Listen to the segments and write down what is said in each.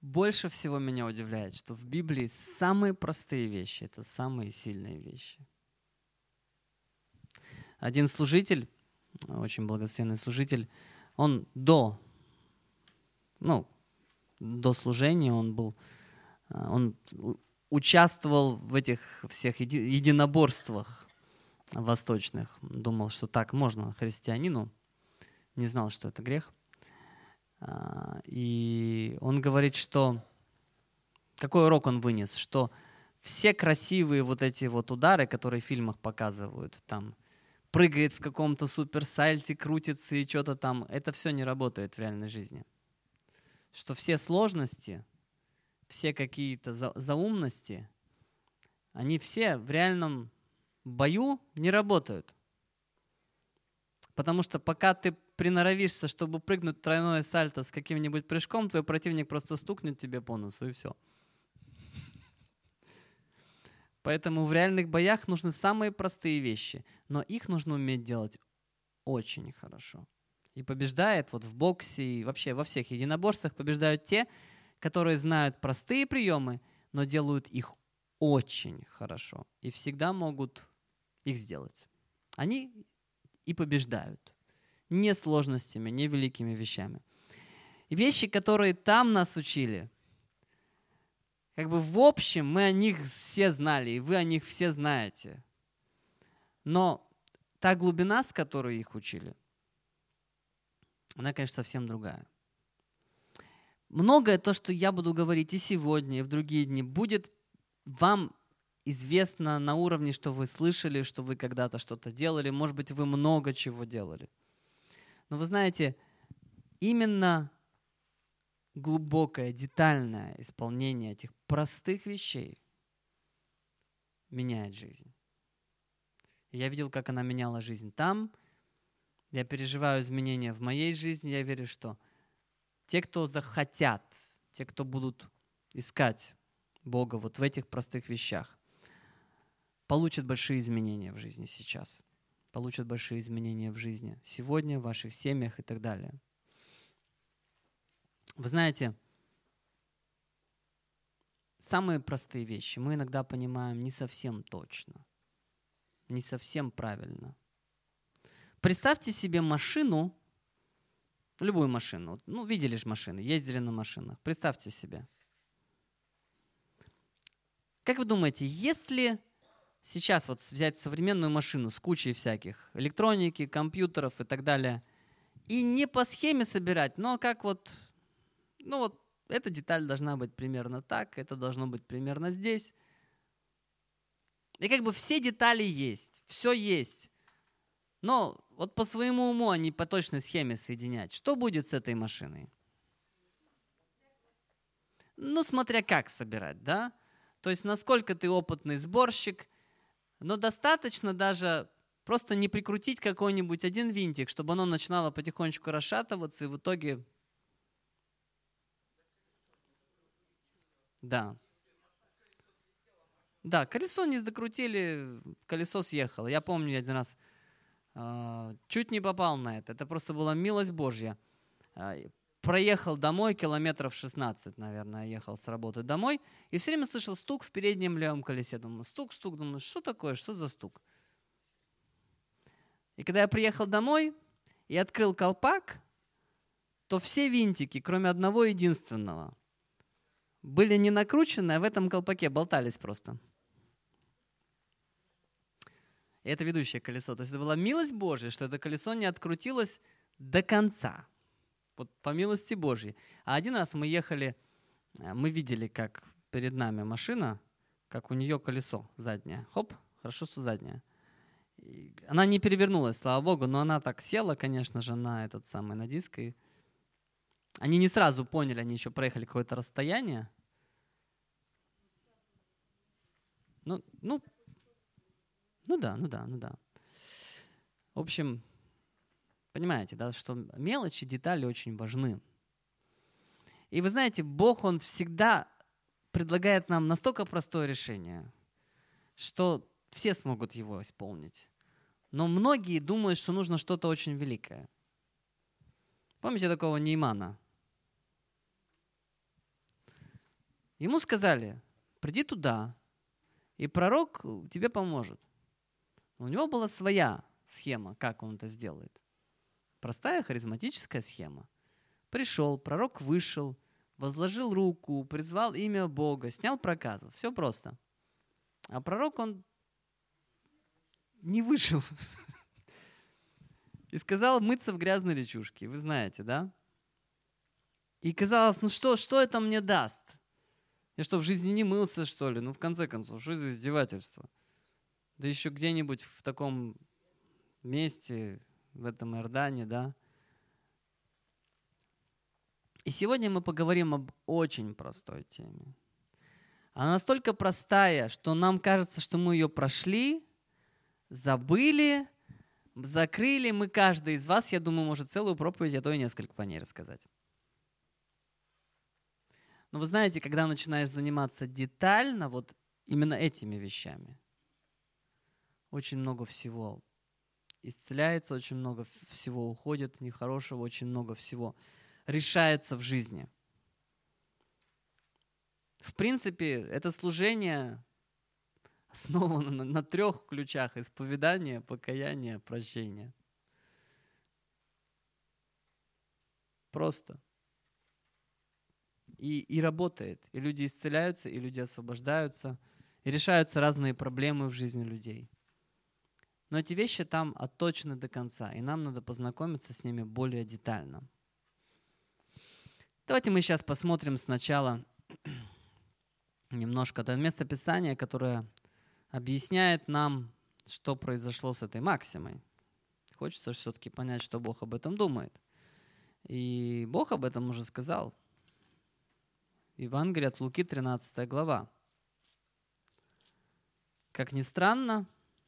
больше всего меня удивляет, что в Библии самые простые вещи — это самые сильные вещи. Один служитель, очень благословенный служитель, он до служения он участвовал в этих всех единоборствах восточных. Думал, что так можно христианину. Не знал, что это грех. И он говорит, что... Какой урок он вынес? Что все красивые вот эти вот удары, которые в фильмах показывают, там, прыгает в каком-то суперсальте, крутится и что-то там, это все не работает в реальной жизни. Что все сложности, все какие-то заумности, они все в реальном бою не работают. Потому что пока ты приноровишься, чтобы прыгнуть тройное сальто с каким-нибудь прыжком, твой противник просто стукнет тебе по носу и все. Поэтому в реальных боях нужны самые простые вещи, но их нужно уметь делать очень хорошо. И побеждает вот в боксе и вообще во всех единоборствах побеждают те, которые знают простые приемы, но делают их очень хорошо и всегда могут их сделать. Они и побеждают. Не сложностями, не великими вещами. И вещи, которые там нас учили, как бы в общем мы о них все знали, и вы о них все знаете. Но та глубина, с которой их учили, она, конечно, совсем другая. Многое то, что я буду говорить и сегодня, и в другие дни, будет вам известно на уровне, что вы слышали, что вы когда-то что-то делали. Может быть, вы много чего делали. Но вы знаете, именно глубокое, детальное исполнение этих простых вещей меняет жизнь. Я видел, как она меняла жизнь там. Я переживаю изменения в моей жизни. Я верю, что те, кто захотят, те, кто будут искать Бога вот в этих простых вещах, получат большие изменения в жизни сейчас. Получат большие изменения в жизни сегодня, в ваших семьях и так далее. Вы знаете, самые простые вещи мы иногда понимаем не совсем точно, не совсем правильно. Представьте себе машину, любую машину. Ну, видели же машины, ездили на машинах. Представьте себе. Как вы думаете, если сейчас вот взять современную машину с кучей всяких электроники, компьютеров и так далее, и не по схеме собирать, но как вот, эта деталь должна быть примерно так, это должно быть примерно здесь. И как бы все детали есть, все есть. Но вот по своему уму они по точной схеме соединять. Что будет с этой машиной? Ну, смотря как собирать, да? То есть насколько ты опытный сборщик, но достаточно даже просто не прикрутить какой-нибудь один винтик, чтобы оно начинало потихонечку расшатываться, и в итоге... Да. Да, колесо не докрутили, колесо съехало. Я помню, я один раз чуть не попал на это. Это просто была милость Божья. Проехал домой, километров 16, наверное, ехал с работы домой, и все время слышал стук в переднем левом колесе. Думаю, стук, думаю, что такое, что за стук? И когда я приехал домой и открыл колпак, то все винтики, кроме одного единственного, были не накручены, а в этом колпаке болтались просто. И это ведущее колесо. То есть это была милость Божья, что это колесо не открутилось до конца. Вот по милости Божьей. А один раз мы ехали, мы видели, как перед нами машина, как у нее колесо заднее. Хоп, хорошо, что заднее. И она не перевернулась, слава Богу, но она так села, конечно же, на этот самый, на диск. И они не сразу поняли, они еще проехали какое-то расстояние. Ну да. В общем, понимаете, да, что мелочи, детали очень важны. И вы знаете, Бог, Он всегда предлагает нам настолько простое решение, что все смогут его исполнить. Но многие думают, что нужно что-то очень великое. Помните такого Неймана? Ему сказали, приди туда, и пророк тебе поможет. У него была своя схема, как он это сделает. Простая харизматическая схема. Пришел, пророк вышел, возложил руку, призвал имя Бога, снял проказу. Все просто. А пророк, он не вышел. И сказал мыться в грязной речушке. Вы знаете, да? И казалось, ну что это мне даст? Я что, в жизни не мылся, что ли? Ну, в конце концов, что за издевательство? Да еще где-нибудь в таком месте, в этом Иордане, да? И сегодня мы поговорим об очень простой теме. Она настолько простая, что нам кажется, что мы ее прошли, забыли, закрыли. Мы, каждый из вас, я думаю, может целую проповедь, а то и несколько по ней рассказать. Но вы знаете, когда начинаешь заниматься детально вот именно этими вещами, очень много всего исцеляется, очень много всего уходит нехорошего, очень много всего решается в жизни. В принципе, это служение основано на 3 ключах: исповедание, покаяние, прощение. Просто. И работает. И люди исцеляются, и люди освобождаются, и решаются разные проблемы в жизни людей. Но эти вещи там отточены до конца, и нам надо познакомиться с ними более детально. Давайте мы сейчас посмотрим сначала немножко это место Писания, которое объясняет нам, что произошло с этой Максимой. Хочется все-таки понять, что Бог об этом думает. И Бог об этом уже сказал. Евангелие от Луки, 13 глава. Как ни странно,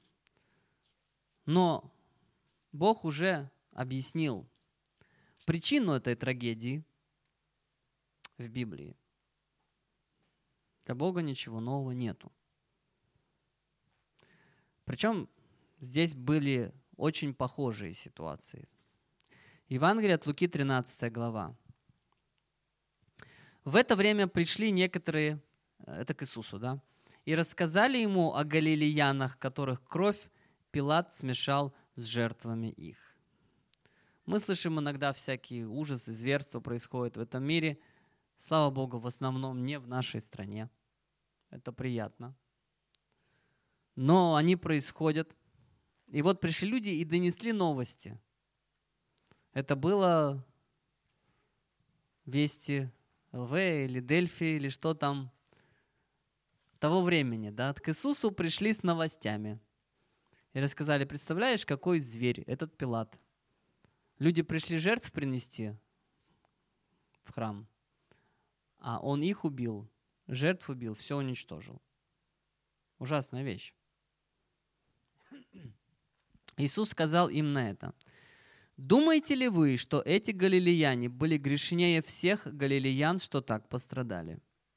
но Бог уже объяснил причину этой трагедии в Библии. Для Бога ничего нового нету. Причем здесь были очень похожие ситуации. Евангелие от Луки, 13 глава. В это время пришли некоторые, это к Иисусу, да, и рассказали ему о галилеянах, которых кровь Пилат смешал с жертвами их. Мы слышим иногда всякие ужасы, зверства происходят в этом мире. Слава Богу, в основном не в нашей стране. Это приятно. Но они происходят. И вот пришли люди и донесли новости. Это было Вести ЛВ или Дельфи, или что там того времени. Да? К Иисусу пришли с новостями. И рассказали, представляешь, какой зверь этот Пилат. Люди пришли жертв принести в храм, а он их убил, жертв убил, все уничтожил. Ужасная вещь. Иисус сказал им на это: «Думаете ли вы, что эти галилеяне были грешнее всех галилеян, что так пострадали?»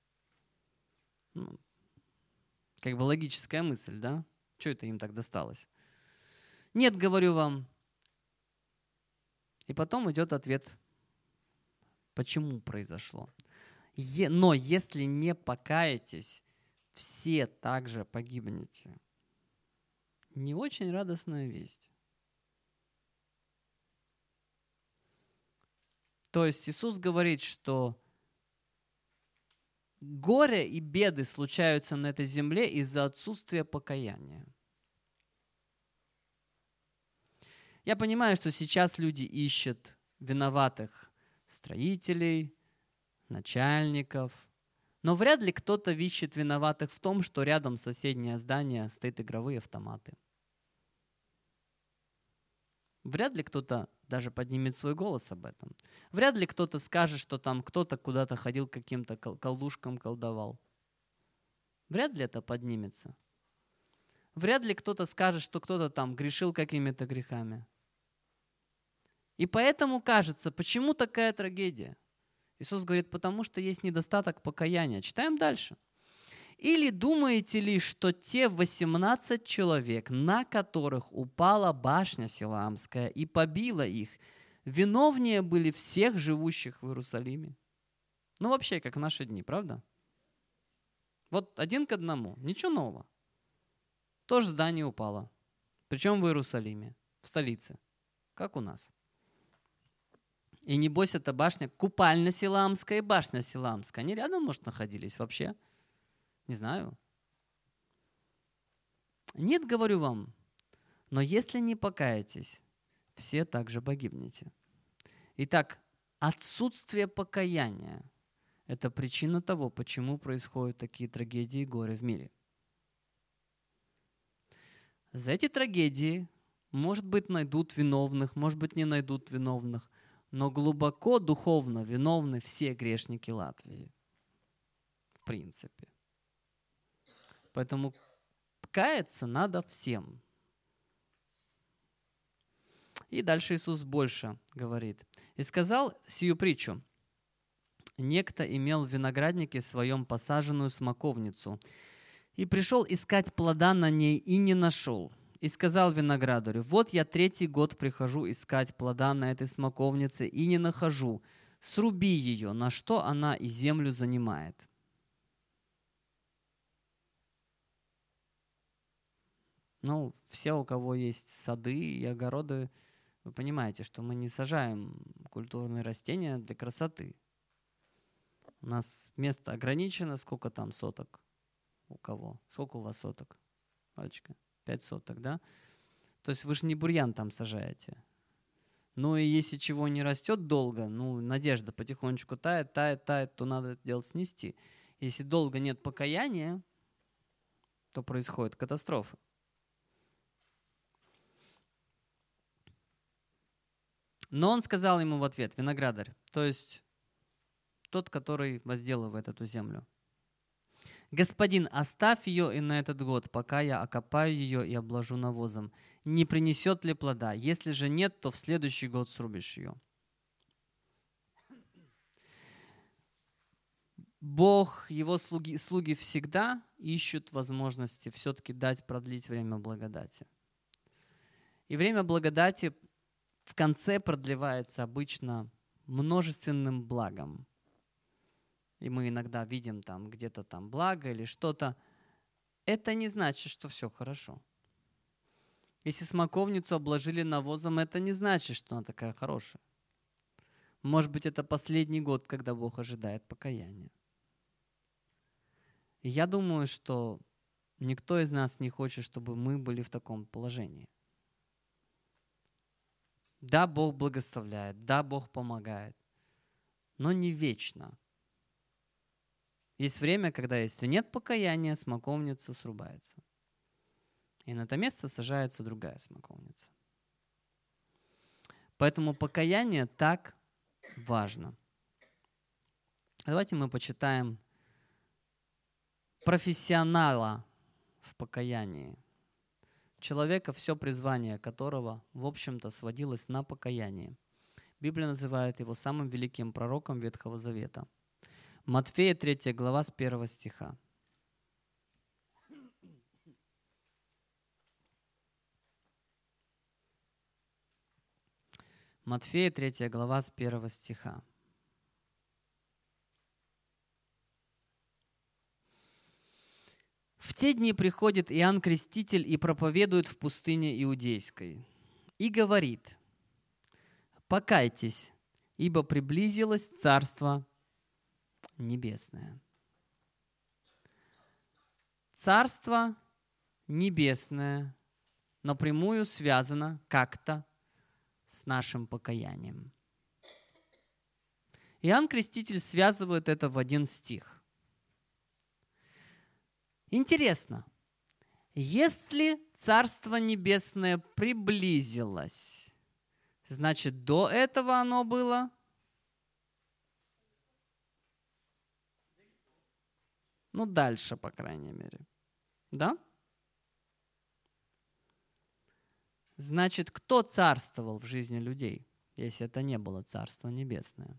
Как бы логическая мысль, да? Что это им так досталось? Нет, говорю вам. И потом идет ответ, почему произошло. Но если не покаетесь, все также погибнете. Не очень радостная весть. То есть Иисус говорит, что горе и беды случаются на этой земле из-за отсутствия покаяния. Я понимаю, что сейчас люди ищут виноватых строителей, начальников, но вряд ли кто-то ищет виноватых в том, что рядом соседнее здание стоит игровые автоматы. Вряд ли кто-то даже поднимет свой голос об этом. Вряд ли кто-то скажет, что там кто-то куда-то ходил, каким-то колдушкам колдовал. Вряд ли это поднимется. Вряд ли кто-то скажет, что кто-то там грешил какими-то грехами. И поэтому кажется, почему такая трагедия? Иисус говорит, потому что есть недостаток покаяния. Читаем дальше. Или думаете ли, что те 18 человек, на которых упала башня Силаамская и побила их, виновнее были всех живущих в Иерусалиме? Ну, вообще, как в наши дни, правда? Вот 1:1, ничего нового. Тоже здание упало. Причем в Иерусалиме, в столице, как у нас. И небось, это башня, купальня Силамская и башня Силамская. Они рядом, может, находились вообще? Не знаю. Нет, говорю вам, но если не покаетесь, все также погибнете. Итак, отсутствие покаяния – это причина того, почему происходят такие трагедии и горе в мире. За эти трагедии, может быть, найдут виновных, может быть, не найдут виновных, но глубоко духовно виновны все грешники Латвии. В принципе. Поэтому каяться надо всем. И дальше Иисус больше говорит. «И сказал сию притчу. Некто имел в винограднике своем посаженную смоковницу, и пришел искать плода на ней, и не нашел. И сказал виноградарю: вот я 3-й год прихожу искать плода на этой смоковнице, и не нахожу. Сруби ее, на что она и землю занимает». Ну, все, у кого есть сады и огороды, вы понимаете, что мы не сажаем культурные растения для красоты. У нас место ограничено. Сколько там соток у кого? Сколько у вас соток, мальчика? 5 соток, да? То есть вы же не бурьян там сажаете. Ну и если чего не растет долго, ну, надежда потихонечку тает, то надо это дело снести. Если долго нет покаяния, то происходит катастрофа. Но он сказал ему в ответ, виноградарь, то есть тот, который возделывает эту землю: «Господин, оставь ее и на этот год, пока я окопаю ее и обложу навозом. Не принесет ли плода? Если же нет, то в следующий год срубишь ее». Бог, Его слуги всегда ищут возможности все-таки продлить время благодати. И время благодати в конце продлевается обычно множественным благом. И мы иногда видим там где-то там благо или что-то. Это не значит, что все хорошо. Если смоковницу обложили навозом, это не значит, что она такая хорошая. Может быть, это последний год, когда Бог ожидает покаяния. И я думаю, что никто из нас не хочет, чтобы мы были в таком положении. Да, Бог благословляет, да, Бог помогает, но не вечно. Есть время, когда, если нет покаяния, смоковница срубается. И на это место сажается другая смоковница. Поэтому покаяние так важно. Давайте мы почитаем профессионала в покаянии. Человека, все призвание которого, в общем-то, сводилось на покаяние. Библия называет его самым великим пророком Ветхого Завета. Матфея 3 глава с 1 стиха. Матфея 3 глава с 1 стиха. «В те дни приходит Иоанн Креститель и проповедует в пустыне Иудейской, и говорит: покайтесь, ибо приблизилось Царство Небесное». Царство Небесное напрямую связано как-то с нашим покаянием. Иоанн Креститель связывает это в один стих. Интересно, если Царство Небесное приблизилось, значит, до этого оно было? Ну, дальше, по крайней мере. Да? Значит, кто царствовал в жизни людей, если это не было Царство Небесное?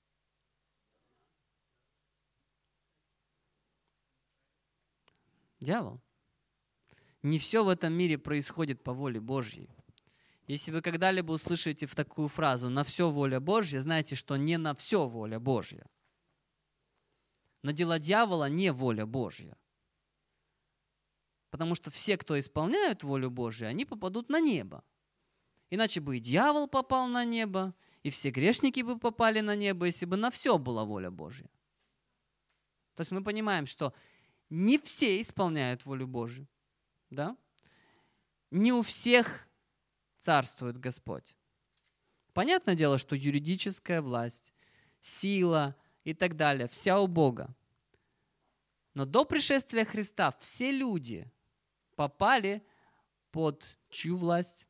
Дьявол. Не все в этом мире происходит по воле Божьей. Если вы когда-либо услышите в такую фразу «на все воля Божья», знаете, что не на все воля Божья. Но дела дьявола не воля Божья. Потому что все, кто исполняют волю Божью, они попадут на небо. Иначе бы и дьявол попал на небо, и все грешники бы попали на небо, если бы на все была воля Божья. То есть мы понимаем, что не все исполняют волю Божью. Да? Не у всех царствует Господь. Понятное дело, что юридическая власть, сила и так далее, вся у Бога. Но до пришествия Христа все люди попали под чью власть?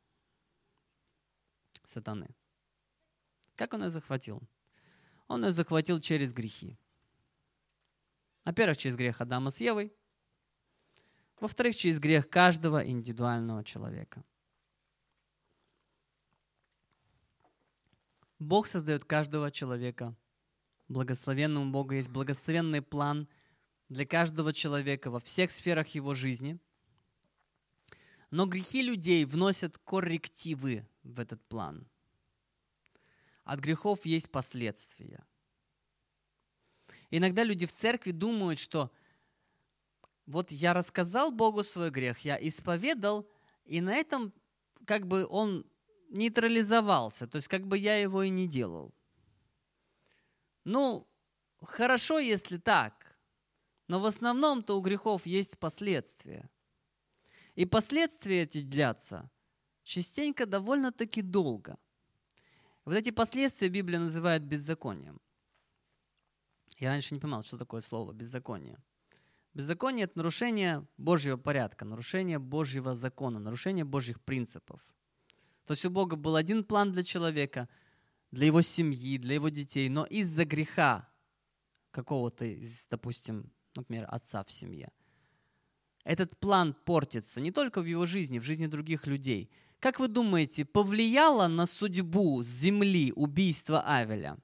Сатаны. Как он ее захватил? Он ее захватил через грехи. Во-первых, через грех Адама с Евой. Во-вторых, через грех каждого индивидуального человека. Бог создает каждого человека благословенным. У Бога есть благословенный план для каждого человека во всех сферах его жизни. Но грехи людей вносят коррективы в этот план. От грехов есть последствия. Иногда люди в церкви думают, что вот я рассказал Богу свой грех, я исповедал, и на этом как бы он нейтрализовался, то есть как бы я его и не делал. Ну, хорошо, если так, но в основном-то у грехов есть последствия. И последствия эти длятся частенько довольно-таки долго. Вот эти последствия Библия называет беззаконием. Я раньше не понимал, что такое слово беззаконие. Беззаконие – это нарушение Божьего порядка, нарушение Божьего закона, нарушение Божьих принципов. То есть у Бога был один план для человека, для его семьи, для его детей, но из-за греха какого-то, допустим, например, отца в семье, этот план портится не только в его жизни, в жизни других людей. Как вы думаете, повлияло на судьбу земли убийство Авеля?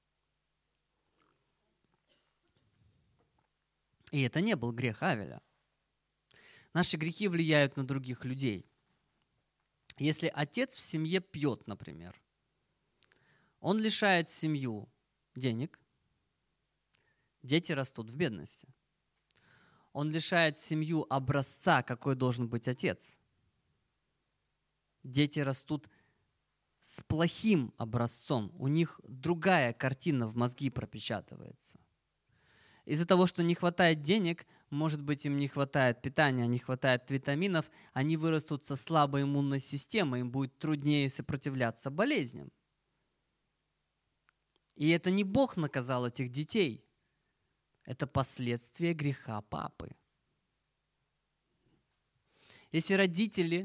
И это не был грех Авеля. Наши грехи влияют на других людей. Если отец в семье пьет, например, он лишает семью денег, дети растут в бедности. Он лишает семью образца, какой должен быть отец. Дети растут с плохим образцом. У них другая картина в мозги пропечатывается. Из-за того, что не хватает денег, может быть, им не хватает питания, не хватает витаминов, они вырастут со слабой иммунной системой, им будет труднее сопротивляться болезням. И это не Бог наказал этих детей. Это последствия греха папы. Если родители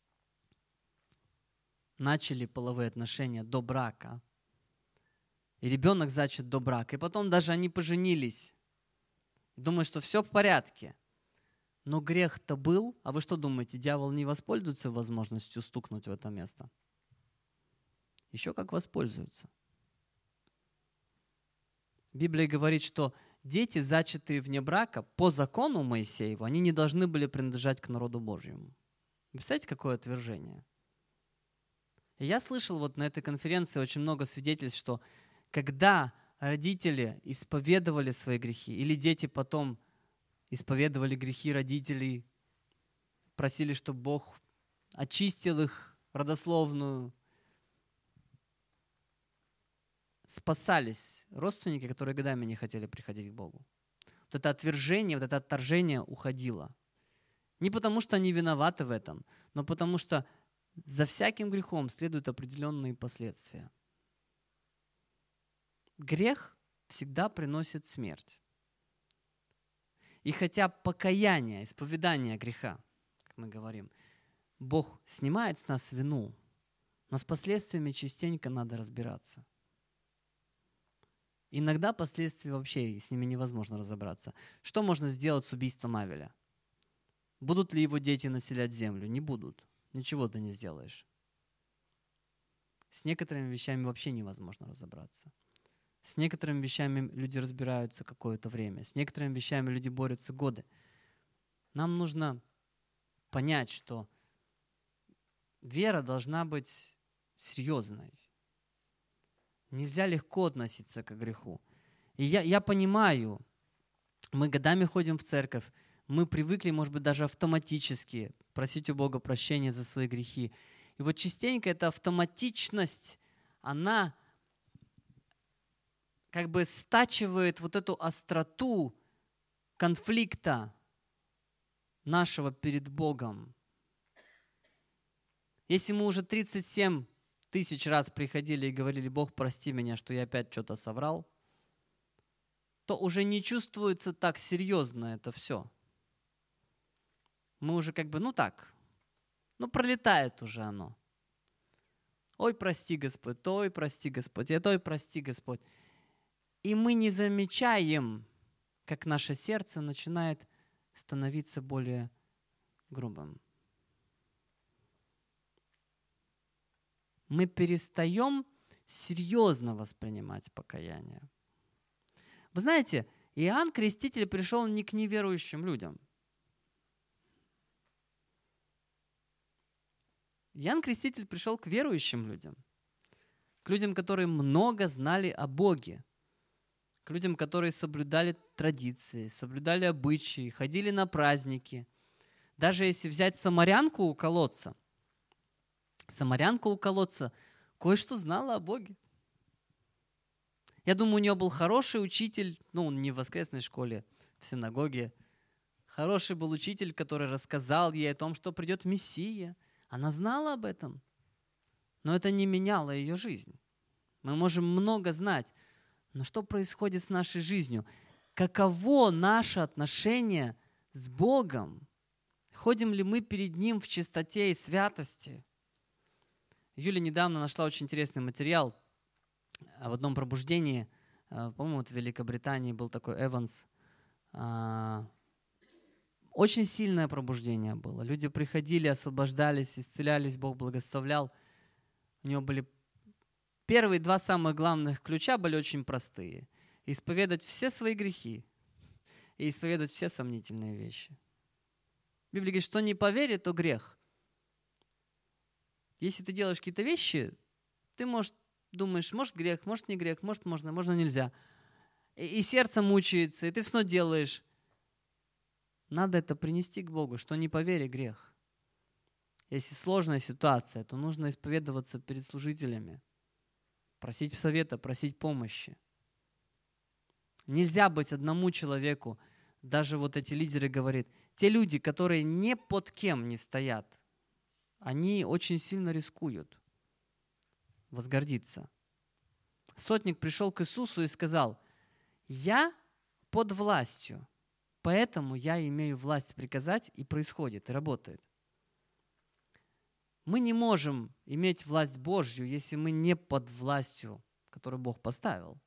начали половые отношения до брака, и ребенок зачат до брака, и потом даже они поженились, думают, что все в порядке, но грех-то был, а вы что думаете, дьявол не воспользуется возможностью стукнуть в это место? Еще как воспользуется. Библия говорит, что дети, зачатые вне брака, по закону Моисееву, они не должны были принадлежать к народу Божьему. Представляете, какое отвержение? И я слышал вот на этой конференции очень много свидетельств, что когда родители исповедовали свои грехи, или дети потом исповедовали грехи родителей, просили, чтобы Бог очистил их родословную, спасались родственники, которые годами не хотели приходить к Богу. Вот это отвержение, вот это отторжение уходило. Не потому, что они виноваты в этом, но потому что за всяким грехом следуют определенные последствия. Грех всегда приносит смерть. И хотя покаяние, исповедание греха, как мы говорим, Бог снимает с нас вину, но с последствиями частенько надо разбираться. Иногда последствия вообще, с ними невозможно разобраться. Что можно сделать с убийством Авеля? Будут ли его дети населять землю? Не будут. Ничего ты не сделаешь. С некоторыми вещами вообще невозможно разобраться. С некоторыми вещами люди разбираются какое-то время. С некоторыми вещами люди борются годы. Нам нужно понять, что вера должна быть серьезной. Нельзя легко относиться к греху. И я понимаю, Мы годами ходим в церковь, мы привыкли, может быть, даже автоматически просить у Бога прощения за свои грехи. И вот частенько эта автоматичность, она как бы стачивает вот эту остроту конфликта нашего перед Богом. Если мы уже 37 тысяч раз приходили и говорили: Бог, прости меня, что я опять что-то соврал, то уже не чувствуется так серьезно это все. Мы уже как бы, пролетает уже оно. Ой, прости, Господь, ой, прости, Господь, ой, прости, Господь. И мы не замечаем, как наше сердце начинает становиться более грубым. Мы перестаем серьезно воспринимать покаяние. Вы знаете, Иоанн Креститель пришел не к неверующим людям. Иоанн Креститель пришел к верующим людям. К людям, которые много знали о Боге. К людям, которые соблюдали традиции, соблюдали обычаи, ходили на праздники. Даже если взять самарянку у колодца, кое-что знала о Боге. Я думаю, у нее был хороший учитель, не в воскресной школе, в синагоге. Хороший был учитель, который рассказал ей о том, что придет Мессия. Она знала об этом, но это не меняло ее жизнь. Мы можем много знать, но что происходит с нашей жизнью? Каково наше отношение с Богом? Ходим ли мы перед Ним в чистоте и святости? Юля недавно нашла очень интересный материал в одном пробуждении. По-моему, в Великобритании был такой Эванс. Очень сильное пробуждение было. Люди приходили, освобождались, исцелялись, Бог благословлял. У него были первые 2 самых главных ключа были очень простые. Исповедать все свои грехи и исповедать все сомнительные вещи. Библия говорит, что не по вере, то грех. Если ты делаешь какие-то вещи, ты, думаешь, может грех, может не грех, может можно, можно нельзя. И сердце мучается, и ты все равно делаешь. Надо это принести к Богу, что не по вере грех. Если сложная ситуация, то нужно исповедоваться перед служителями, просить совета, просить помощи. Нельзя быть одному человеку. Даже вот эти лидеры говорят, те люди, которые ни под кем не стоят, они очень сильно рискуют возгордиться. Сотник пришел к Иисусу и сказал: я под властью, поэтому я имею власть приказать, и происходит, и работает. Мы не можем иметь власть Божью, если мы не под властью, которую Бог поставил.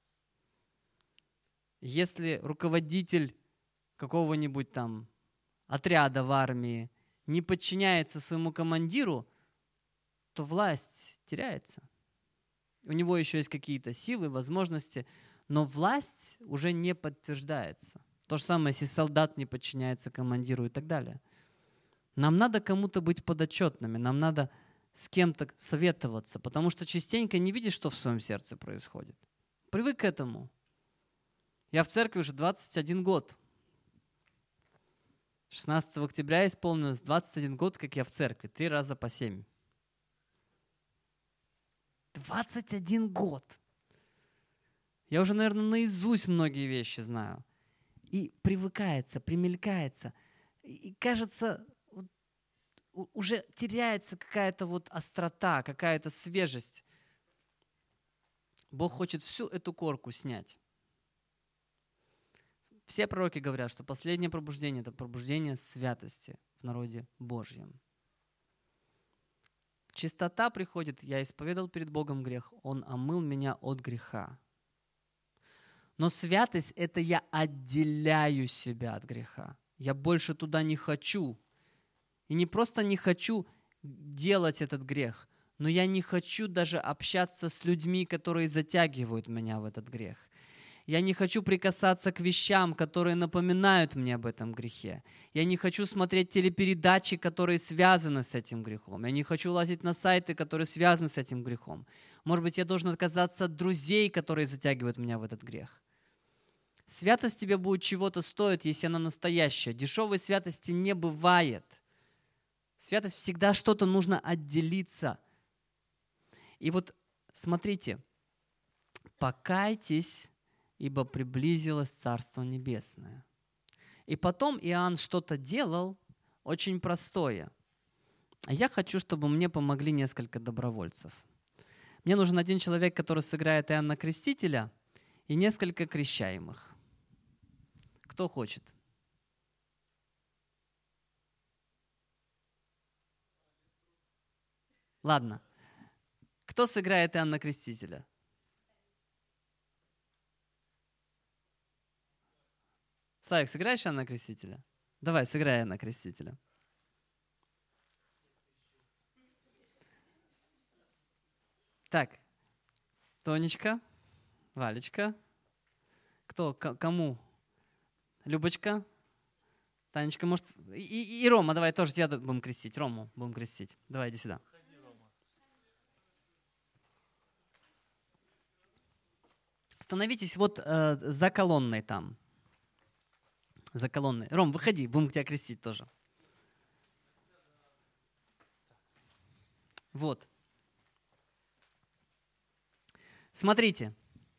Если руководитель какого-нибудь там отряда в армии не подчиняется своему командиру, то власть теряется. У него еще есть какие-то силы, возможности, но власть уже не подтверждается. То же самое, если солдат не подчиняется командиру и так далее. Нам надо кому-то быть подотчетными, нам надо с кем-то советоваться, потому что частенько не видишь, что в своем сердце происходит. Привык к этому. Я в церкви уже 21 год. 16 октября исполнилось 21 год, как я в церкви, 3 раза по 7. 21 год. Я уже, наверное, наизусть многие вещи знаю. И привыкается, примелькается. И кажется, уже теряется какая-то вот острота, какая-то свежесть. Бог хочет всю эту корку снять. Все пророки говорят, что последнее пробуждение – это пробуждение святости в народе Божьем. Чистота приходит, я исповедал перед Богом грех, Он омыл меня от греха. Но святость – это я отделяю себя от греха. Я больше туда не хочу. И не просто не хочу делать этот грех, но я не хочу даже общаться с людьми, которые затягивают меня в этот грех. Я не хочу прикасаться к вещам, которые напоминают мне об этом грехе. Я не хочу смотреть телепередачи, которые связаны с этим грехом. Я не хочу лазить на сайты, которые связаны с этим грехом. Может быть, я должен отказаться от друзей, которые затягивают меня в этот грех. Святость тебе будет чего-то стоить, если она настоящая. Дешевой святости не бывает. Святость всегда что-то нужно отделиться. И вот смотрите, покайтесь, ибо приблизилось Царство Небесное. И потом Иоанн что-то делал очень простое. А я хочу, чтобы мне помогли несколько добровольцев. Мне нужен один человек, который сыграет Иоанна Крестителя, и несколько крещаемых. Кто хочет? Ладно. Кто сыграет Иоанна Крестителя? Славик, сыграешь Иоанна Крестителя? Давай, сыграй Иоанна Крестителя. Так, Тонечка, Валечка. Кто, кому? Любочка? Танечка, может... И Рома, давай тоже тебя будем крестить. Рому будем крестить. Давай, иди сюда. Становитесь вот за колонной там. За колонной. Ром, выходи, будем тебя крестить тоже. Вот. Смотрите.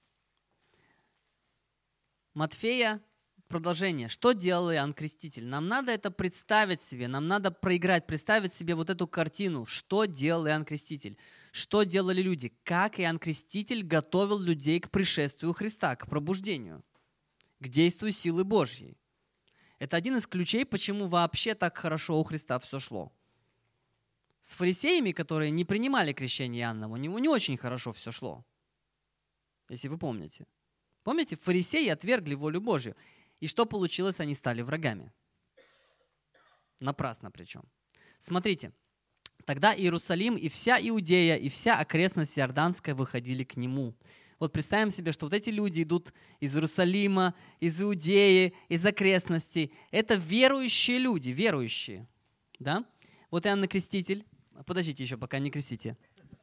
Матфея, продолжение. Что делал Иоанн Креститель? Нам надо это представить себе, нам надо проиграть, представить себе вот эту картину. Что делал Иоанн Креститель? Что делали люди? Как Иоанн Креститель готовил людей к пришествию Христа, к пробуждению, к действию силы Божьей. Это один из ключей, почему вообще так хорошо у Христа все шло. С фарисеями, которые не принимали крещение Иоанна, у него не очень хорошо все шло. Если вы помните. Помните, фарисеи отвергли волю Божью. И что получилось? Они стали врагами. Напрасно причем. Смотрите. Тогда Иерусалим и вся Иудея, и вся окрестность Иорданская выходили к нему. Вот представим себе, что вот эти люди идут из Иерусалима, из Иудеи, из окрестностей. Это верующие люди, верующие. Да? Вот Иоанн Креститель. Подождите еще, пока не крестите.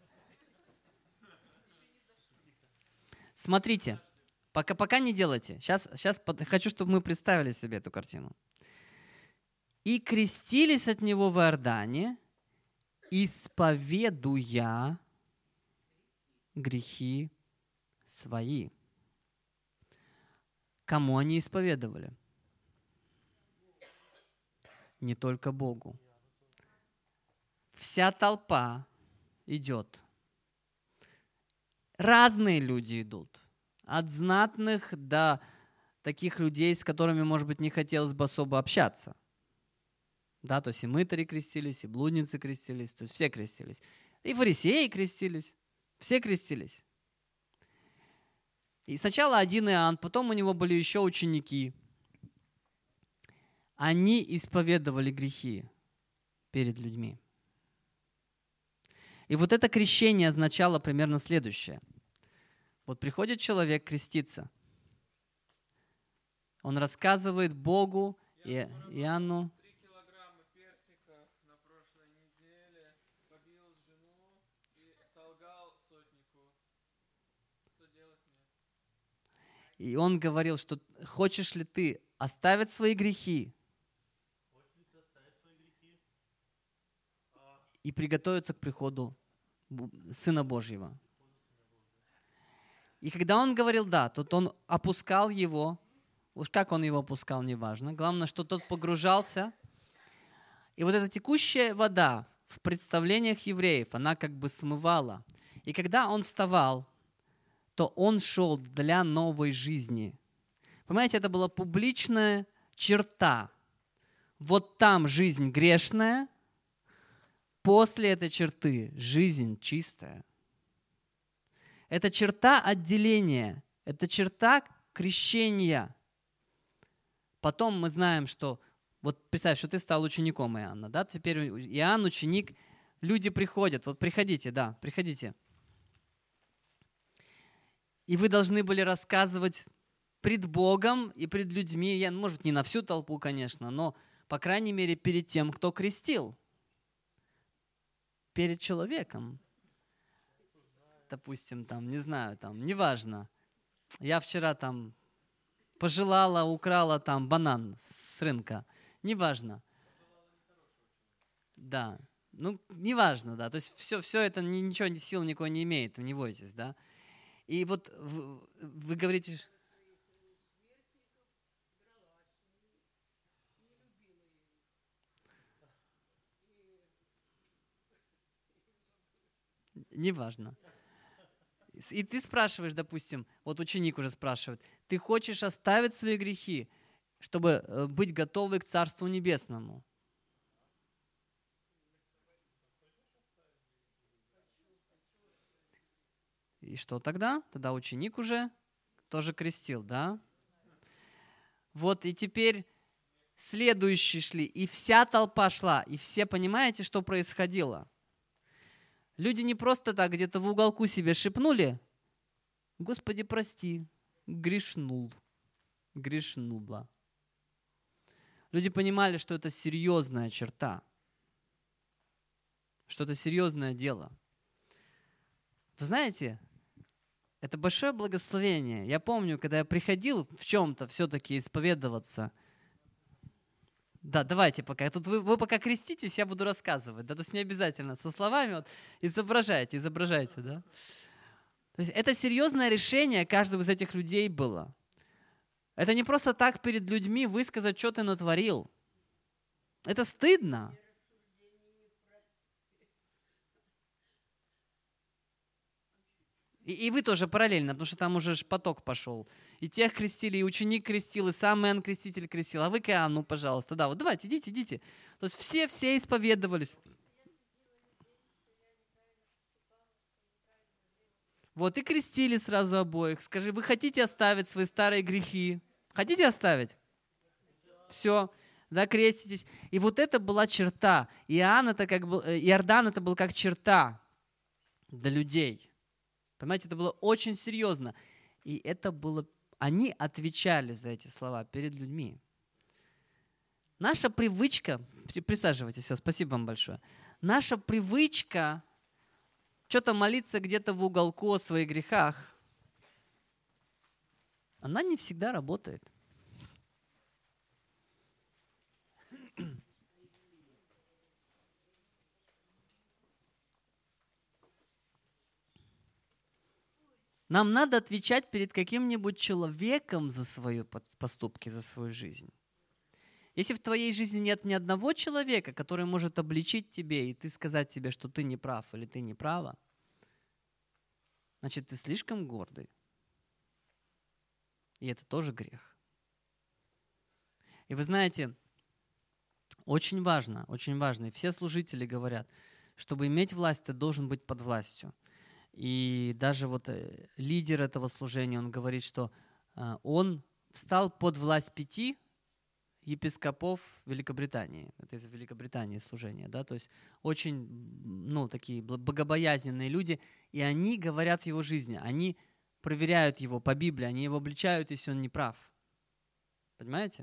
Смотрите. Пока не делайте. Сейчас хочу, чтобы мы представили себе эту картину. «И крестились от него в Иордане, исповедуя грехи свои». Кому они исповедовали? Не только Богу. Вся толпа идет. Разные люди идут. От знатных до таких людей, с которыми, может быть, не хотелось бы особо общаться. Да, то есть и мытари крестились, и блудницы крестились, то есть все крестились. И фарисеи крестились, все крестились. И сначала один Иоанн, потом у него были еще ученики. Они исповедовали грехи перед людьми. И вот это крещение означало примерно следующее. Вот приходит человек креститься. Он рассказывает Богу и Иоанну. 3 килограмма персиков на прошлой неделе, побил жену и солгал сотнику. Что делать мне? И он говорил, что хочешь ли ты оставить свои грехи и приготовиться к приходу Сына Божьего. И когда он говорил «да», то он опускал его, уж как он его опускал, неважно. Главное, что тот погружался. И вот эта текущая вода в представлениях евреев, она как бы смывала. И когда он вставал, то он шел для новой жизни. Понимаете, это была публичная черта. Вот там жизнь грешная, после этой черты жизнь чистая. Это черта отделения, это черта крещения. Потом мы знаем, что, вот представь, что ты стал учеником Иоанна, да? Теперь Иоанн ученик, люди приходят, вот приходите, да, приходите. И вы должны были рассказывать пред Богом и пред людьми, может, не на всю толпу, конечно, но, по крайней мере, перед тем, кто крестил. Перед человеком. Допустим, там, не знаю, там, неважно. Я вчера там пожелала, украла там банан с рынка. Неважно. Да. Ну, неважно, да. То есть все это ничего, сил никакой не имеет, не бойтесь, да. И вот вы говорите... Неважно. И ты спрашиваешь, допустим, вот ученик уже спрашивает, ты хочешь оставить свои грехи, чтобы быть готовы к Царству Небесному? И что тогда? Тогда ученик уже тоже крестил, да? Вот и теперь следующие шли, и вся толпа шла, и все понимаете, что происходило? Люди не просто так где-то в уголку себе шепнули: «Господи, прости, грешнула». Люди понимали, что это серьезная черта, что это серьезное дело. Вы знаете, это большое благословение. Я помню, когда я приходил в чем-то все-таки исповедоваться. Да, давайте пока. Вы пока креститесь, я буду рассказывать. Да, то есть не обязательно со словами. Вот, изображайте, да. То есть это серьезное решение каждого из этих людей было. Это не просто так перед людьми высказать, что ты натворил. Это стыдно. И вы тоже параллельно, потому что там уже поток пошел. И тех крестили, и ученик крестил, и сам Иоанн Креститель крестил. А вы к Иоанну, пожалуйста. Да, вот давайте, идите. То есть все исповедовались. Вот и крестили сразу обоих. Скажи, вы хотите оставить свои старые грехи? Хотите оставить? Все, да, креститесь. И вот это была черта. Иоанн это как бы, Иордан это был как черта для людей. Понимаете, это было очень серьезно. И это было... Они отвечали за эти слова перед людьми. Наша привычка... Присаживайтесь, все, спасибо вам большое. Наша привычка что-то молиться где-то в уголку о своих грехах, она не всегда работает. Нам надо отвечать перед каким-нибудь человеком за свои поступки, за свою жизнь. Если в твоей жизни нет ни одного человека, который может обличить тебе, и ты сказать себе, что ты не прав или ты не права, значит, ты слишком гордый. И это тоже грех. И вы знаете, очень важно, и все служители говорят, чтобы иметь власть, ты должен быть под властью. И даже вот лидер этого служения, он говорит, что он встал под власть 5 епископов Великобритании. Это из Великобритании служение, да, то есть очень, такие богобоязненные люди, и они говорят в его жизни, они проверяют его по Библии, они его обличают, если он не прав. Понимаете?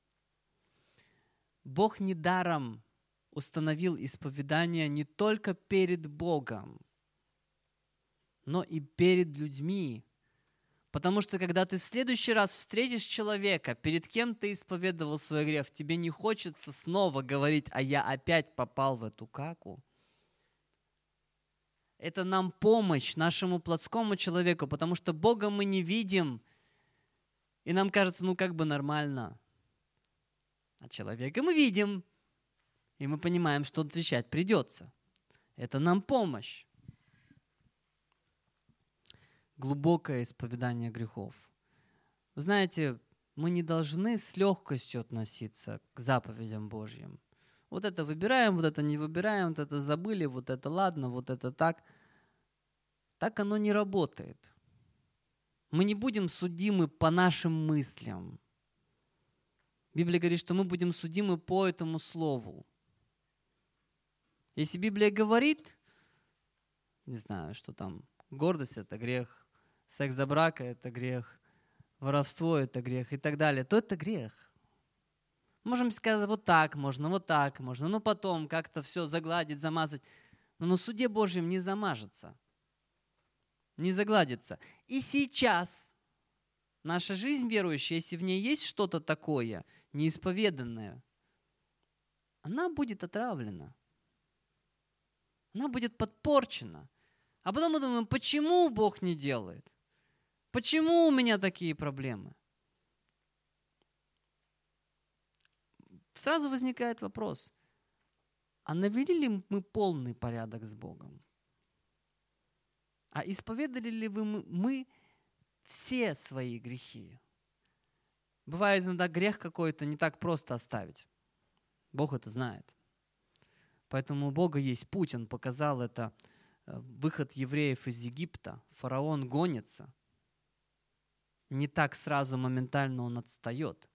Бог недаром установил исповедание не только перед Богом, но и перед людьми. Потому что, когда ты в следующий раз встретишь человека, перед кем ты исповедовал свой грех, тебе не хочется снова говорить, а я опять попал в эту каку. Это нам помощь, нашему плотскому человеку, потому что Бога мы не видим, и нам кажется, как бы нормально. А человека мы видим, и мы понимаем, что отвечать придется. Это нам помощь. Глубокое исповедание грехов. Вы знаете, мы не должны с легкостью относиться к заповедям Божьим. Вот это выбираем, вот это не выбираем, вот это забыли, вот это ладно, вот это так. Так оно не работает. Мы не будем судимы по нашим мыслям. Библия говорит, что мы будем судимы по этому слову. Если Библия говорит, не знаю, что там, гордость – это грех, секс до брака – это грех, воровство – это грех и так далее, то это грех. Можем сказать, вот так можно, но потом как-то все загладить, замазать. Но на суде Божьем не замажется, не загладится. И сейчас Наша жизнь верующая, если в ней есть что-то такое, неисповеданное, она будет отравлена. Она будет подпорчена. А потом мы думаем, почему Бог не делает? Почему у меня такие проблемы? Сразу возникает вопрос, а навели ли мы полный порядок с Богом? А исповедали ли мы все свои грехи? Бывает иногда грех какой-то не так просто оставить. Бог это знает. Поэтому у Бога есть путь, Он показал это. Выход евреев из Египта. Фараон гонится. Не так сразу, моментально он отстает.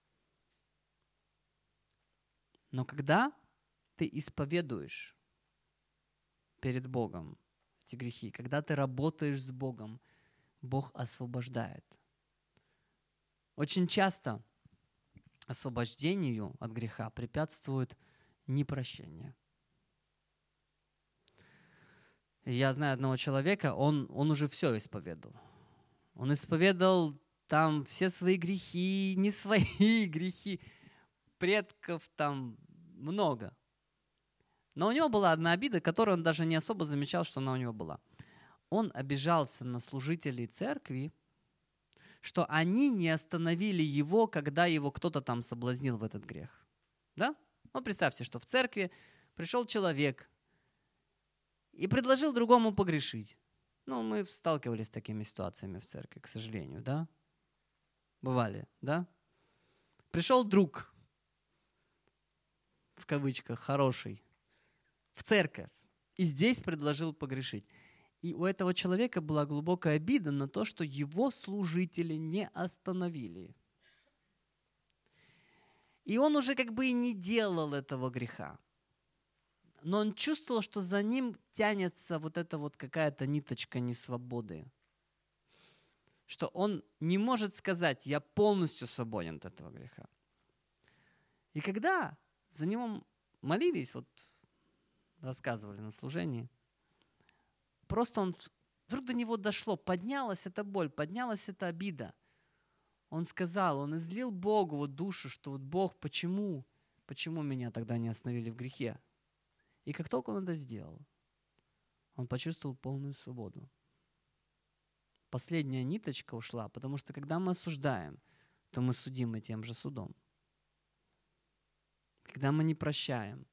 Но когда ты исповедуешь перед Богом эти грехи, когда ты работаешь с Богом, Бог освобождает. Очень часто освобождению от греха препятствует непрощение. Я знаю одного человека, он уже все исповедовал. Он исповедовал там все свои грехи, не свои грехи, предков там много. Но у него была одна обида, которую он даже не особо замечал, что она у него была. Он обижался на служителей церкви, что они не остановили его, когда его кто-то там соблазнил в этот грех. Да? Вот представьте, что в церкви пришел человек и предложил другому погрешить. Ну, мы сталкивались с такими ситуациями в церкви, к сожалению, да? Бывали, да? Пришел друг, в кавычках, хороший, в церковь, и здесь предложил погрешить. И у этого человека была глубокая обида на то, что его служители не остановили. И он уже как бы и не делал этого греха. Но он чувствовал, что за ним тянется вот эта вот какая-то ниточка несвободы. Что он не может сказать, я полностью свободен от этого греха. И когда за него молились, вот рассказывали на служении, просто он вдруг до него дошло, поднялась эта боль, поднялась эта обида. Он сказал, он излил Богу вот душу, что вот Бог, почему меня тогда не остановили в грехе? И как только он это сделал, он почувствовал полную свободу. Последняя ниточка ушла, потому что когда мы осуждаем, то мы судимы тем же судом. Когда мы не прощаем,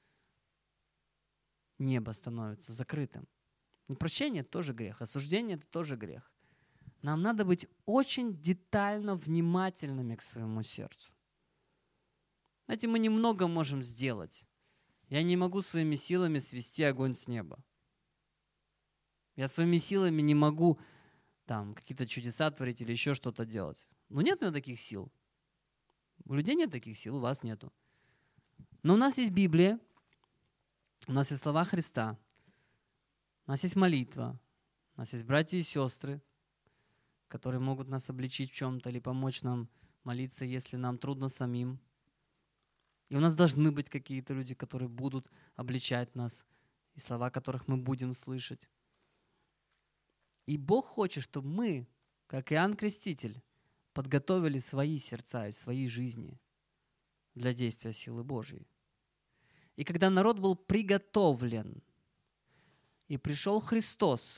небо становится закрытым. Непрощение – это тоже грех, осуждение – это тоже грех. Нам надо быть очень детально внимательными к своему сердцу. Знаете, мы немного можем сделать. Я не могу своими силами свести огонь с неба. Я своими силами не могу там какие-то чудеса творить или еще что-то делать. Ну нет у меня таких сил. У людей нет таких сил, у вас нету. Но у нас есть Библия, у нас есть слова Христа, у нас есть молитва, у нас есть братья и сестры, которые могут нас обличить в чем-то или помочь нам молиться, если нам трудно самим. И у нас должны быть какие-то люди, которые будут обличать нас, и слова которых мы будем слышать. И Бог хочет, чтобы мы, как Иоанн Креститель, подготовили свои сердца и свои жизни для действия силы Божьей. И когда народ был приготовлен, и пришел Христос,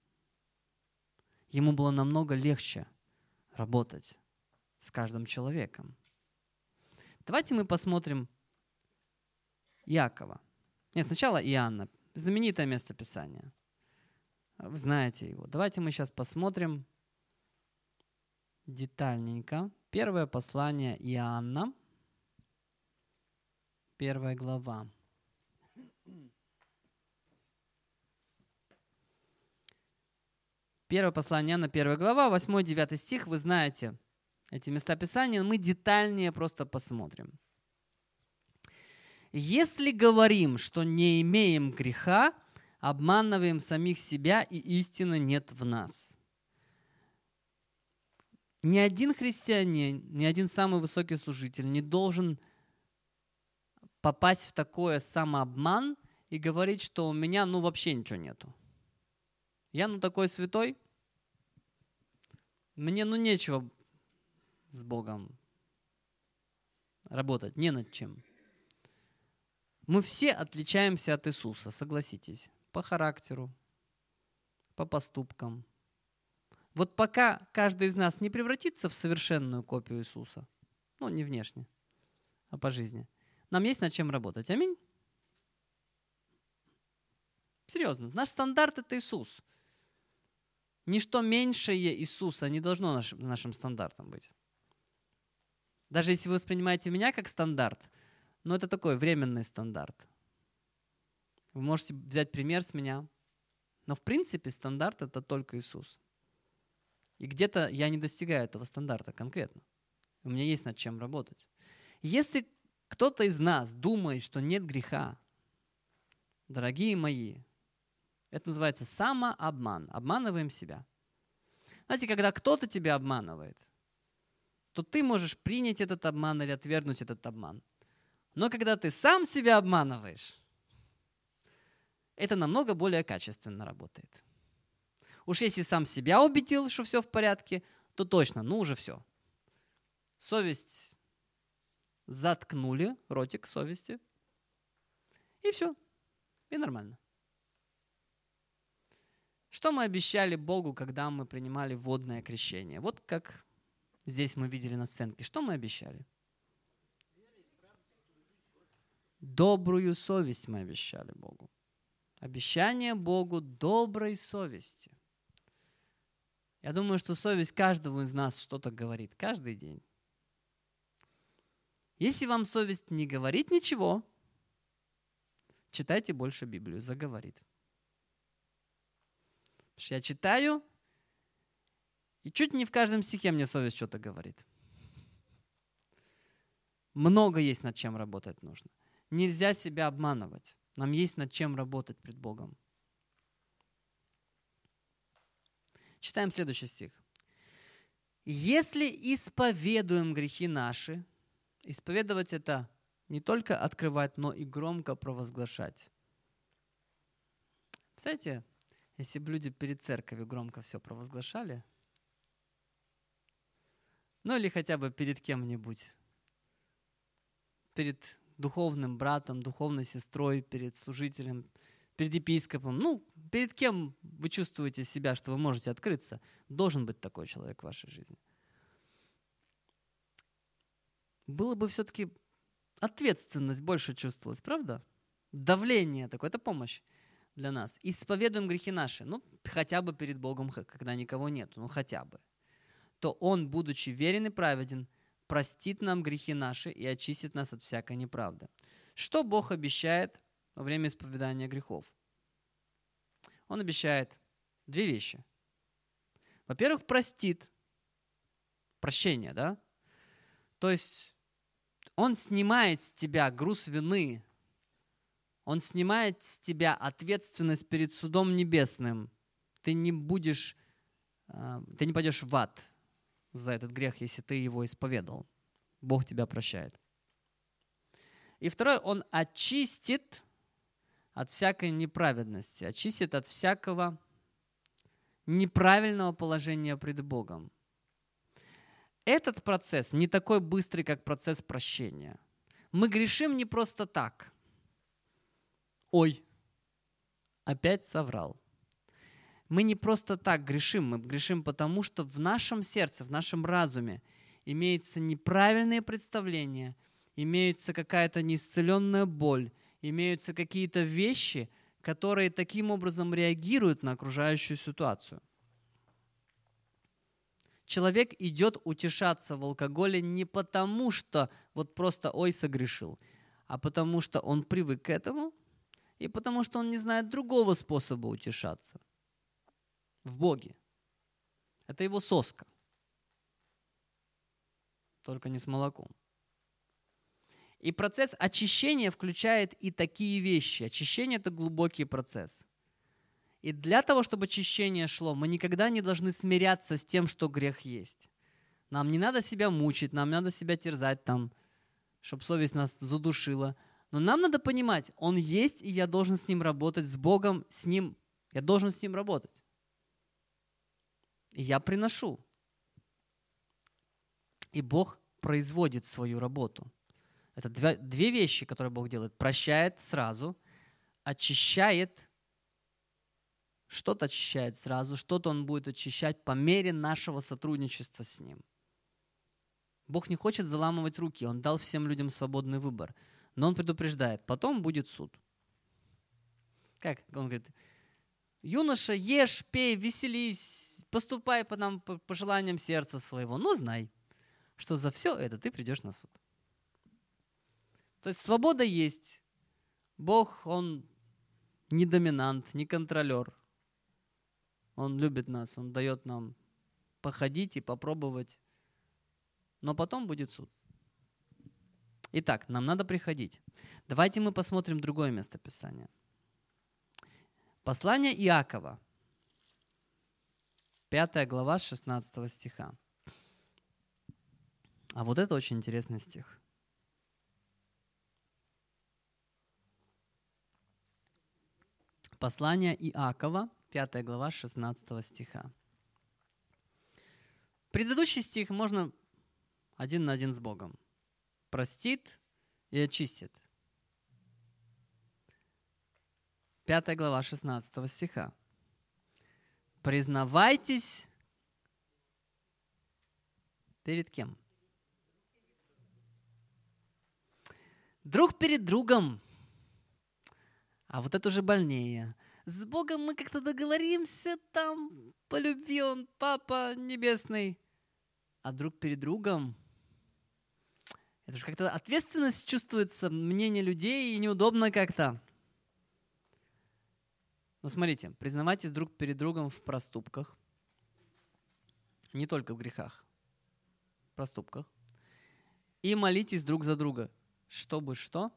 ему было намного легче работать с каждым человеком. Давайте мы посмотрим Иакова. Нет, сначала Иоанна, знаменитое местописание. Вы знаете его. Давайте мы сейчас посмотрим детальненько. Первое послание Иоанна, 1 глава. Первое послание Иоанна, 1 глава, 8-9 стих. Вы знаете эти места Писания, мы детальнее просто посмотрим. «Если говорим, что не имеем греха, обманываем самих себя, и истины нет в нас». Ни один христианин, ни один самый высокий служитель не должен попасть в такой самообман и говорить, что у меня вообще ничего нету. Я такой святой, мне нечего с Богом работать, не над чем. Мы все отличаемся от Иисуса, согласитесь, по характеру, по поступкам. Вот пока каждый из нас не превратится в совершенную копию Иисуса, ну, не внешне, а по жизни, нам есть над чем работать. Аминь? Серьезно, наш стандарт – это Иисус. Ничто меньшее Иисуса не должно нашим стандартом быть. Даже если вы воспринимаете меня как стандарт, но это такой временный стандарт. Вы можете взять пример с меня. Но в принципе стандарт – это только Иисус. И где-то я не достигаю этого стандарта конкретно. У меня есть над чем работать. Если кто-то из нас думает, что нет греха, дорогие мои, это называется самообман. Обманываем себя. Знаете, когда кто-то тебя обманывает, то ты можешь принять этот обман или отвергнуть этот обман. Но когда ты сам себя обманываешь, это намного более качественно работает. Уж если сам себя убедил, что все в порядке, то точно, ну уже все. Совесть заткнули, ротик совести, и все, и нормально. Что мы обещали Богу, когда мы принимали водное крещение? Вот как здесь мы видели на сценке. Что мы обещали? Добрую совесть мы обещали Богу. Обещание Богу доброй совести. Я думаю, что совесть каждого из нас что-то говорит каждый день. Если вам совесть не говорит ничего, читайте больше Библию, заговорит. Потому что я читаю, и чуть не в каждом стихе мне совесть что-то говорит. Много есть над чем работать нужно. Нельзя себя обманывать. Нам есть над чем работать пред Богом. Читаем следующий стих. «Если исповедуем грехи наши», исповедовать это не только открывать, но и громко провозглашать. Представляете, если бы люди перед церковью громко все провозглашали, ну или хотя бы перед кем-нибудь, перед духовным братом, духовной сестрой, перед служителем, перед епископом, ну, перед кем вы чувствуете себя, что вы можете открыться, должен быть такой человек в вашей жизни. Было бы все-таки ответственность больше чувствовалась, правда? Давление такое, это помощь для нас. Исповедуем грехи наши, ну, хотя бы перед Богом, когда никого нет, ну, хотя бы. То Он, будучи верен и праведен, простит нам грехи наши и очистит нас от всякой неправды. Что Бог обещает во время исповедания грехов? Он обещает две вещи. Во-первых, простит. Прощение, да? То есть Он снимает с тебя груз вины. Он снимает с тебя ответственность перед судом небесным. Ты не пойдешь в ад за этот грех, если ты его исповедал. Бог тебя прощает. И второе, Он очистит от всякой неправедности, очистит от всякого неправильного положения пред Богом. Этот процесс не такой быстрый, как процесс прощения. Мы грешим не просто так. Ой, опять соврал. Мы не просто так грешим, мы грешим потому, что в нашем сердце, в нашем разуме имеются неправильные представления, имеется какая-то неисцеленная боль, имеются какие-то вещи, которые таким образом реагируют на окружающую ситуацию. Человек идет утешаться в алкоголе не потому, что вот просто «ой, согрешил», а потому что он привык к этому и потому что он не знает другого способа утешаться. В Боге. Это его соска. Только не с молоком. И процесс очищения включает и такие вещи. Очищение – это глубокий процесс. И для того, чтобы очищение шло, мы никогда не должны смиряться с тем, что грех есть. Нам не надо себя мучить, нам не надо себя терзать там, чтобы совесть нас задушила. Но нам надо понимать, он есть, и я должен с ним работать, с Богом, с ним. Я должен с ним работать. И я приношу. И Бог производит свою работу. Это две вещи, которые Бог делает. Прощает сразу, очищает, что-то очищает сразу, что-то Он будет очищать по мере нашего сотрудничества с Ним. Бог не хочет заламывать руки, Он дал всем людям свободный выбор. Но Он предупреждает, потом будет суд. Как? Он говорит, юноша, ешь, пей, веселись, поступай по желаниям сердца своего. Но знай, что за все это ты придешь на суд. То есть свобода есть. Бог, Он не доминант, не контролер. Он любит нас, Он дает нам походить и попробовать. Но потом будет суд. Итак, нам надо приходить. Давайте мы посмотрим другое место Писания. Послание Иакова, 5 глава, 16 стиха. А вот это очень интересный стих. Послание Иакова, 5 глава, 16 стиха. Предыдущий стих можно один на один с Богом. Простит и очистит. 5 глава 16 стиха. Признавайтесь перед кем? Друг перед другом. А вот это уже больнее. С Богом мы как-то договоримся там по любви, Он Папа Небесный. А друг перед другом, это же как-то ответственность чувствуется, мнение людей, и неудобно как-то. Но смотрите, признавайтесь друг перед другом в проступках, не только в грехах, в проступках, и молитесь друг за друга, чтобы что?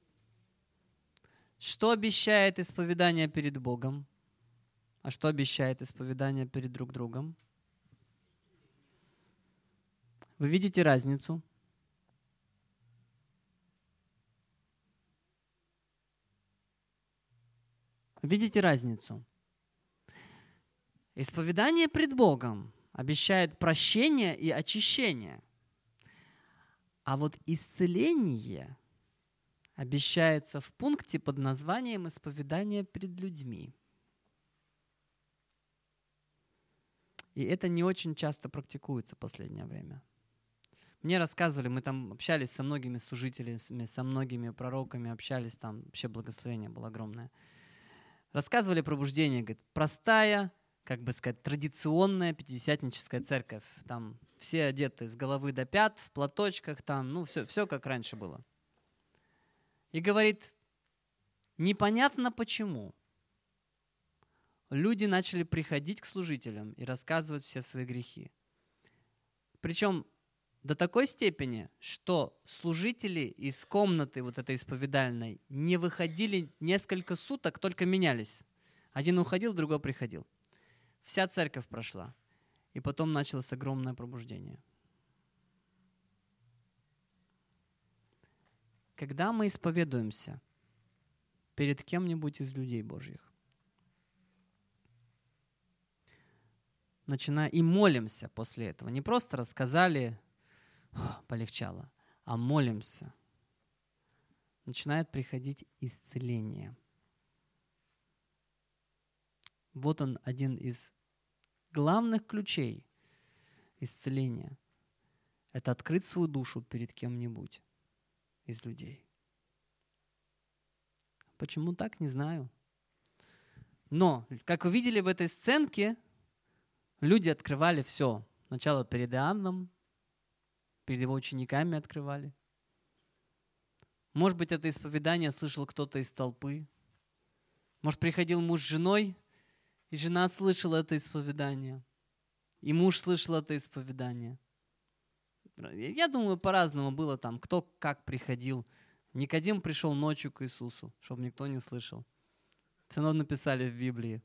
Что обещает исповедание перед Богом? А что обещает исповедание перед друг другом? Вы видите разницу? Видите разницу? Исповедание пред Богом обещает прощение и очищение. А вот исцеление обещается в пункте под названием «Исповедание пред людьми». И это не очень часто практикуется в последнее время. Мне рассказывали, мы там общались со многими служителями, со многими пророками, общались там, вообще благословение было огромное. Рассказывали пробуждение, говорит, простая, как бы сказать, традиционная пятидесятническая церковь. Там все одеты с головы до пят, в платочках, там, ну, все как раньше было. И говорит, непонятно почему люди начали приходить к служителям и рассказывать все свои грехи. Причем до такой степени, что служители из комнаты вот этой исповедальной не выходили несколько суток, только менялись. Один уходил, другой приходил. Вся церковь прошла. И потом началось огромное пробуждение. Когда мы исповедуемся перед кем-нибудь из людей Божьих, и молимся после этого, не просто рассказали, полегчало, а молимся, начинает приходить исцеление. Вот он, один из главных ключей исцеления. Это открыть свою душу перед кем-нибудь из людей. Почему так, не знаю. Но, как вы видели в этой сценке, люди открывали все. Сначала перед Иоанном, перед его учениками открывали. Может быть, это исповедание слышал кто-то из толпы. Может, приходил муж с женой, и жена слышала это исповедание. И муж слышал это исповедание. Я думаю, по-разному было там, кто как приходил. Никодим пришел ночью к Иисусу, чтобы никто не слышал. Все равно написали в Библии.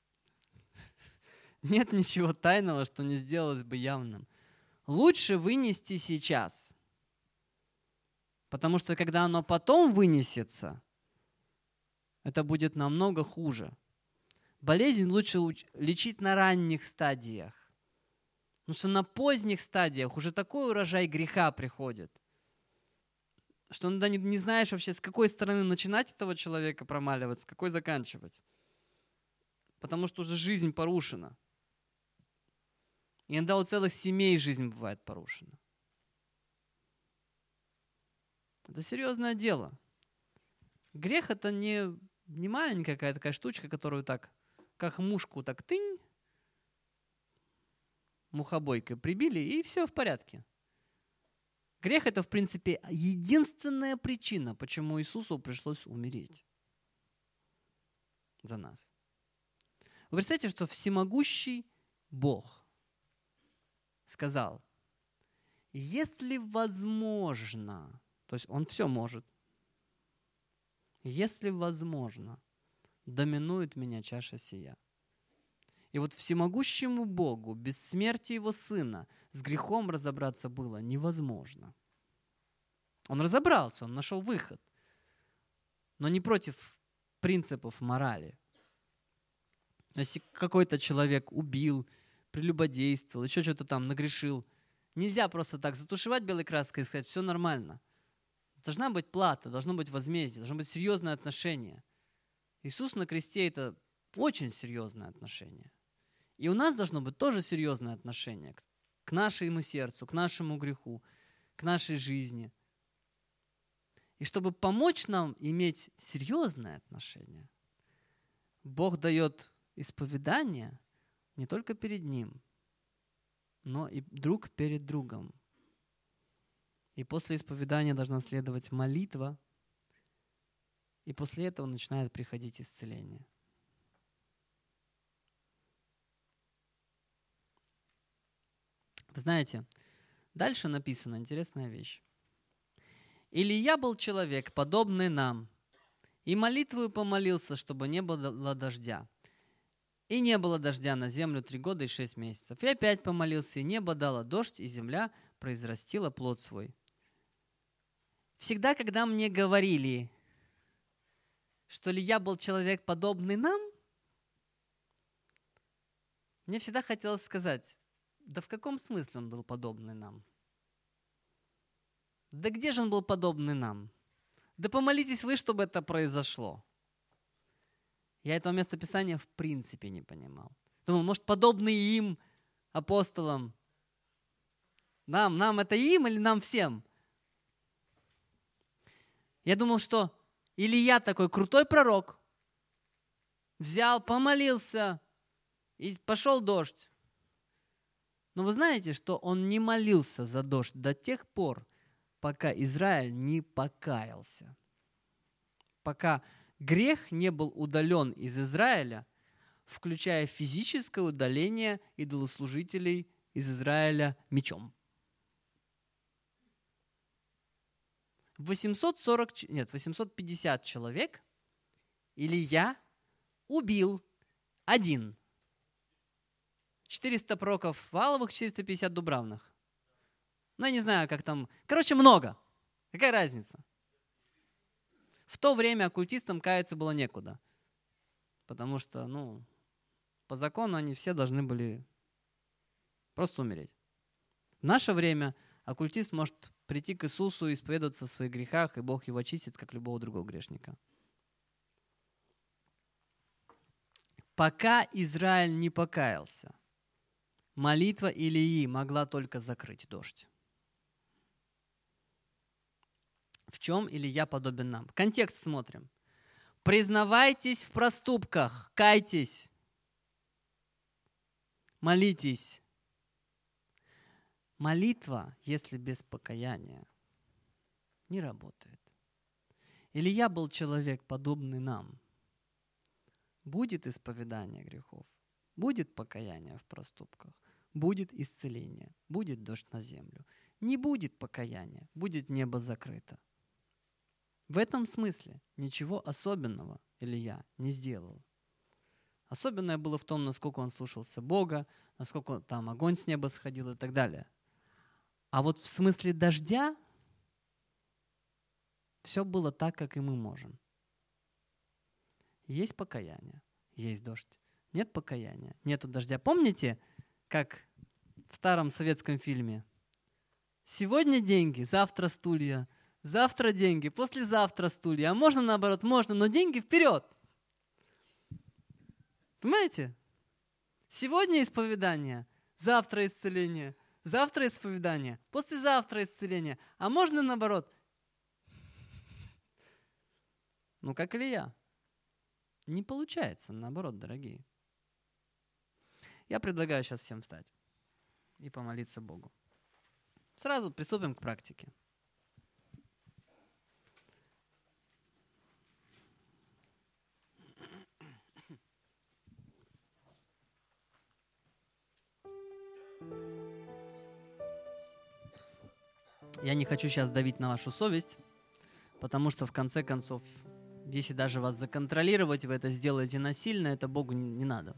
Нет ничего тайного, что не сделалось бы явным. Лучше вынести сейчас. Потому что когда оно потом вынесется, это будет намного хуже. Болезнь лучше лечить на ранних стадиях. Потому что на поздних стадиях уже такой урожай греха приходит, что иногда не знаешь вообще, с какой стороны начинать этого человека промаливать, с какой заканчивать. Потому что уже жизнь порушена. И иногда у целых семей жизнь бывает порушена. Это серьезное дело. Грех — это не маленькая какая-то такая штучка, которую так, как мушку, так тынь, мухобойкой прибили, и все в порядке. Грех — это, в принципе, единственная причина, почему Иисусу пришлось умереть за нас. Вы представляете, что всемогущий Бог сказал, если возможно, то есть Он все может, если возможно, доминует меня чаша сия. И вот всемогущему Богу без смерти Его Сына с грехом разобраться было невозможно. Он разобрался, Он нашел выход, но не против принципов морали. Но если какой-то человек убил, прелюбодействовал, еще что-то там нагрешил, нельзя просто так затушевать белой краской и сказать, все нормально. Должна быть плата, должно быть возмездие, должно быть серьезное отношение. Иисус на кресте — это очень серьезное отношение. И у нас должно быть тоже серьезное отношение к нашему сердцу, к нашему греху, к нашей жизни. И чтобы помочь нам иметь серьезное отношение, Бог дает исповедание не только перед Ним, но и друг перед другом. И после исповедания должна следовать молитва, и после этого начинает приходить исцеление. Вы знаете, дальше написана интересная вещь. «Илия был человек, подобный нам, и молитвою помолился, чтобы не было дождя. И не было дождя на землю 3 года и 6 месяцев. И опять помолился, и небо дало дождь, и земля произрастила плод свой». Всегда, когда мне говорили, что Илия был человек, подобный нам, мне всегда хотелось сказать, да в каком смысле он был подобный нам? Да где же он был подобный нам? Да помолитесь вы, чтобы это произошло. Я этого местописания в принципе не понимал. Думал, может, подобный им, апостолам, нам это им или нам всем? Я думал, что Илия такой крутой пророк, взял, помолился, и пошел дождь. Но вы знаете, что он не молился за дождь до тех пор, пока Израиль не покаялся. Пока грех не был удален из Израиля, включая физическое удаление идолослужителей из Израиля мечом. 850 человек Илия убил один. 400 пророков Вааловых, 450 дубравных. Ну, я не знаю, как там. Короче, много. Какая разница? В то время оккультистам каяться было некуда. Потому что, по закону они все должны были просто умереть. В наше время оккультист может прийти к Иисусу и исповедоваться в своих грехах, и Бог его очистит, как любого другого грешника. Пока Израиль не покаялся, молитва Илии могла только закрыть дождь. В чем Илия подобен нам? Контекст смотрим. Признавайтесь в проступках, кайтесь, молитесь. Молитва, если без покаяния, не работает. Илия был человек, подобный нам. Будет исповедание грехов, будет покаяние в проступках, будет исцеление, будет дождь на землю. Не будет покаяния, будет небо закрыто. В этом смысле ничего особенного Илия не сделал. Особенное было в том, насколько он слушался Бога, насколько там огонь с неба сходил и так далее. А вот в смысле дождя все было так, как и мы можем. Есть покаяние, есть дождь. Нет покаяния, нету дождя. Помните, как в старом советском фильме. Сегодня деньги, завтра стулья, завтра деньги, послезавтра стулья. А можно наоборот? Можно, но деньги вперед. Понимаете? Сегодня исповедание, завтра исцеление, завтра исповедание, послезавтра исцеление. А можно наоборот? Ну, как Илья. Не получается, наоборот, дорогие. Я предлагаю сейчас всем встать и помолиться Богу. Сразу приступим к практике. Я не хочу сейчас давить на вашу совесть, потому что в конце концов, если даже вас законтролировать, вы это сделаете насильно, это Богу не надо.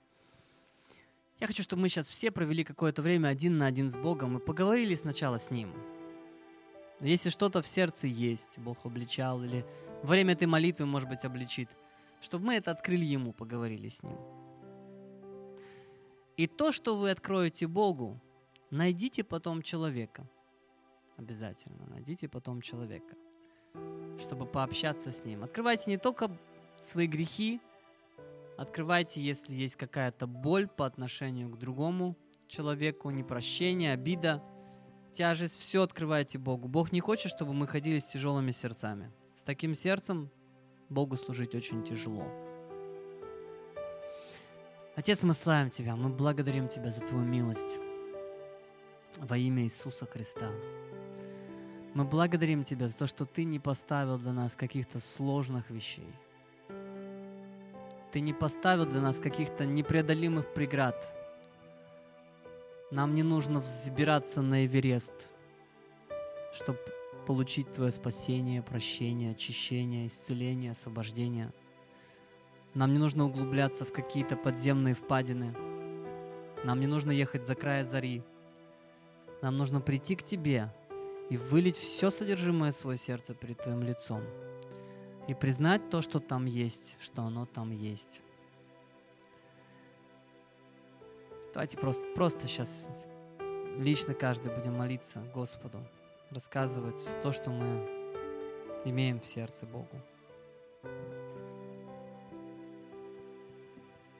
Я хочу, чтобы мы сейчас все провели какое-то время один на один с Богом и поговорили сначала с Ним. Если что-то в сердце есть, Бог обличал, или во время этой молитвы, может быть, обличит, чтобы мы это открыли Ему, поговорили с Ним. И то, что вы откроете Богу, найдите потом человека. Обязательно найдите потом человека, чтобы пообщаться с Ним. Открывайте не только свои грехи, открывайте, если есть какая-то боль по отношению к другому человеку, непрощение, обида, тяжесть, все открывайте Богу. Бог не хочет, чтобы мы ходили с тяжелыми сердцами. С таким сердцем Богу служить очень тяжело. Отец, мы славим Тебя, мы благодарим Тебя за Твою милость во имя Иисуса Христа. Мы благодарим Тебя за то, что Ты не поставил для нас каких-то сложных вещей. Ты не поставил для нас каких-то непреодолимых преград. Нам не нужно взбираться на Эверест, чтобы получить Твое спасение, прощение, очищение, исцеление, освобождение. Нам не нужно углубляться в какие-то подземные впадины. Нам не нужно ехать за край зари. Нам нужно прийти к Тебе и вылить все содержимое своего сердца перед Твоим лицом. И признать то, что там есть, что оно там есть. Давайте просто сейчас лично каждый будем молиться Господу, рассказывать то, что мы имеем в сердце Богу.